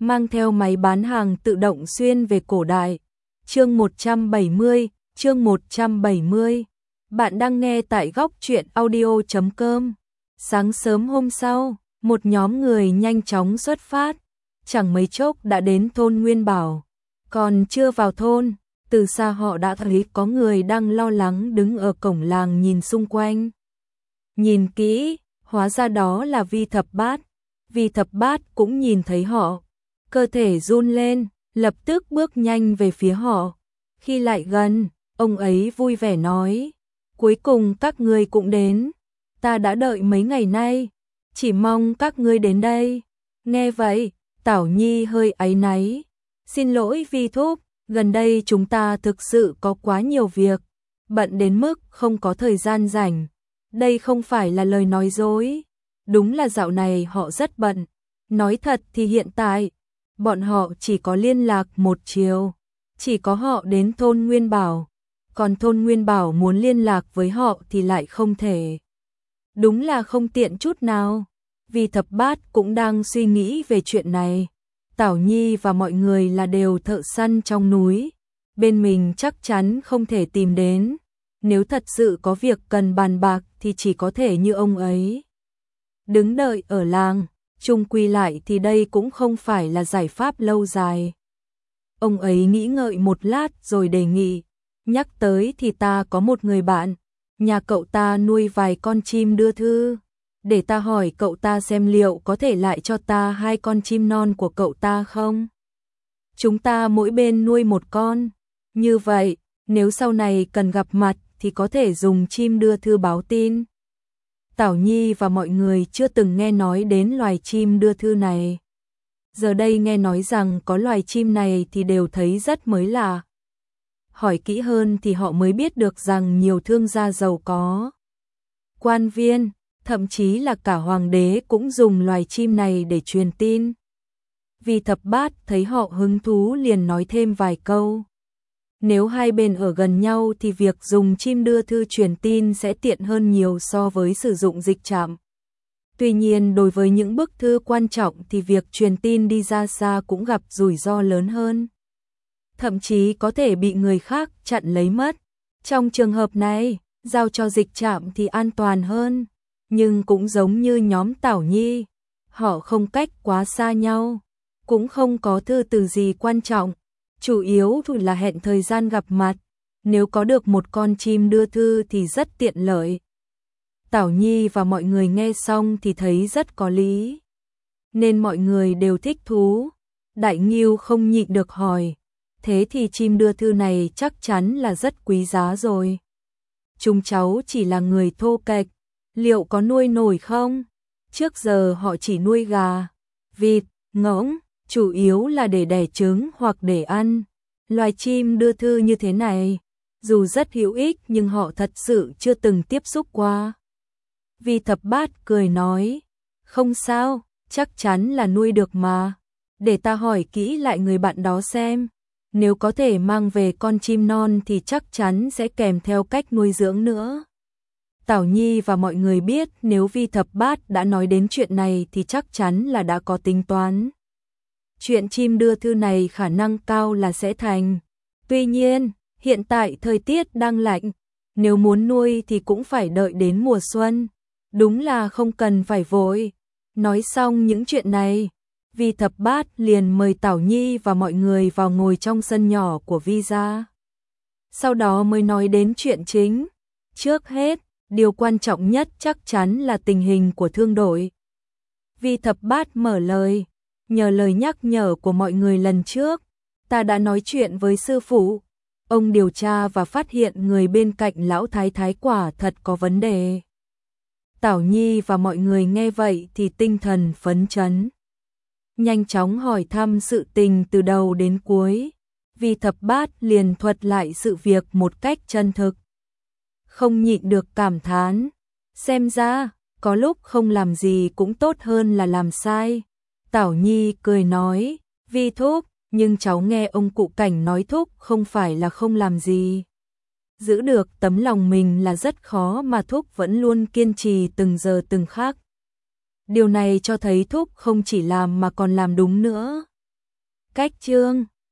mang theo máy bán hàng tự động xuyên về cổ đại. Chương 170, chương 170. Bạn đang nghe tại góc truyện audio.com. Sáng sớm hôm sau, một nhóm người nhanh chóng xuất phát, chẳng mấy chốc đã đến thôn Nguyên Bảo. Còn chưa vào thôn, từ xa họ đã thấy có người đang lo lắng đứng ở cổng làng nhìn xung quanh. Nhìn kỹ, hóa ra đó là Vi Thập Bát. Vi Thập Bát cũng nhìn thấy họ, cơ thể run lên, lập tức bước nhanh về phía họ. Khi lại gần, ông ấy vui vẻ nói: "Cuối cùng các ngươi cũng đến, ta đã đợi mấy ngày nay, chỉ mong các ngươi đến đây." Nghe vậy, Tảo Nhi hơi áy náy: "Xin lỗi Vi thúc, gần đây chúng ta thực sự có quá nhiều việc, bận đến mức không có thời gian rảnh." Đây không phải là lời nói dối, đúng là dạo này họ rất bận. Nói thật thì hiện tại, bọn họ chỉ có liên lạc một chiều, chỉ có họ đến thôn Nguyên Bảo, còn thôn Nguyên Bảo muốn liên lạc với họ thì lại không thể. Đúng là không tiện chút nào. Vi Thập Bát cũng đang suy nghĩ về chuyện này. Tảo Nhi và mọi người là đều thợ săn trong núi, bên mình chắc chắn không thể tìm đến. Nếu thật sự có việc cần bàn bạc thì chỉ có thể như ông ấy đứng đợi ở làng, chung quy lại thì đây cũng không phải là giải pháp lâu dài. Ông ấy nghĩ ngợi một lát rồi đề nghị: "Nhắc tới thì ta có một người bạn, nhà cậu ta nuôi vài con chim đưa thư, để ta hỏi cậu ta xem liệu có thể lại cho ta 2 con chim non của cậu ta không? Chúng ta mỗi bên nuôi một con, như vậy nếu sau này cần gặp mặt thì có thể dùng chim đưa thư báo tin." Tảo Nhi và mọi người chưa từng nghe nói đến loài chim đưa thư này. Giờ đây nghe nói rằng có loài chim này thì đều thấy rất mới lạ. Hỏi kỹ hơn thì họ mới biết được rằng nhiều thương gia giàu có, quan viên, thậm chí là cả hoàng đế cũng dùng loài chim này để truyền tin. Vi Thập Bát thấy họ hứng thú liền nói thêm vài câu. Nếu hai bên ở gần nhau thì việc dùng chim đưa thư truyền tin sẽ tiện hơn nhiều so với sử dụng dịch trạm. Tuy nhiên đối với những bức thư quan trọng thì việc truyền tin đi ra xa cũng gặp rủi ro lớn hơn. Thậm chí có thể bị người khác chặn lấy mất. Trong trường hợp này, giao cho dịch trạm thì an toàn hơn. Nhưng cũng giống như nhóm Tảo Nhi, họ không cách quá xa nhau, cũng không có thư từ gì quan trọng. Chủ yếu là hẹn thời gian gặp mặt, nếu có được một con chim đưa thư thì rất tiện lợi. Tảo Nhi và mọi người nghe xong thì thấy rất có lý, nên mọi người đều thích thú. Đại Ngưu không nhịn được hỏi: "Thế thì chim đưa thư này chắc chắn là rất quý giá rồi. Chúng cháu chỉ là người thô kệch, liệu có nuôi nổi không? Trước giờ họ chỉ nuôi gà, vịt, ngỗng, chủ yếu là để đẻ trứng hoặc để ăn. Loài chim đưa thư như thế này, dù rất hữu ích nhưng họ thật sự chưa từng tiếp xúc qua." Vi Thập Bát cười nói: "Không sao, chắc chắn là nuôi được mà. Để ta hỏi kỹ lại người bạn đó xem. Nếu có thể mang về con chim non thì chắc chắn sẽ kèm theo cách nuôi dưỡng nữa." Tảo Nhi và mọi người biết nếu Vi Thập Bát đã nói đến chuyện này thì chắc chắn là đã có tính toán. Chuyện chim đưa thư này khả năng cao là sẽ thành. Tuy nhiên, hiện tại thời tiết đang lạnh, nếu muốn nuôi thì cũng phải đợi đến mùa xuân. Đúng là không cần phải vội. Nói xong những chuyện này, Vi Thập Bát liền mời Tảo Nhi và mọi người vào ngồi trong sân nhỏ của Vi gia. Sau đó mới nói đến chuyện chính. Trước hết, điều quan trọng nhất chắc chắn là tình hình của thương đội. Vi Thập Bát mở lời: "Nhờ lời nhắc nhở của mọi người lần trước, ta đã nói chuyện với sư phụ. Ông điều tra và phát hiện người bên cạnh lão thái thái quả thật có vấn đề." Tảo Nhi và mọi người nghe vậy thì tinh thần phấn chấn, nhanh chóng hỏi thăm sự tình từ đầu đến cuối. Vi Thập Bát liền thuật lại sự việc một cách chân thực, không nhịn được cảm thán: "Xem ra, có lúc không làm gì cũng tốt hơn là làm sai." Tảo Nhi cười nói: "Vi thúc, nhưng cháu nghe ông cụ Cảnh nói thúc không phải là không làm gì. Giữ được tấm lòng mình là rất khó mà thúc vẫn luôn kiên trì từng giờ từng khắc. Điều này cho thấy thúc không chỉ làm mà còn làm đúng nữa." Cách chương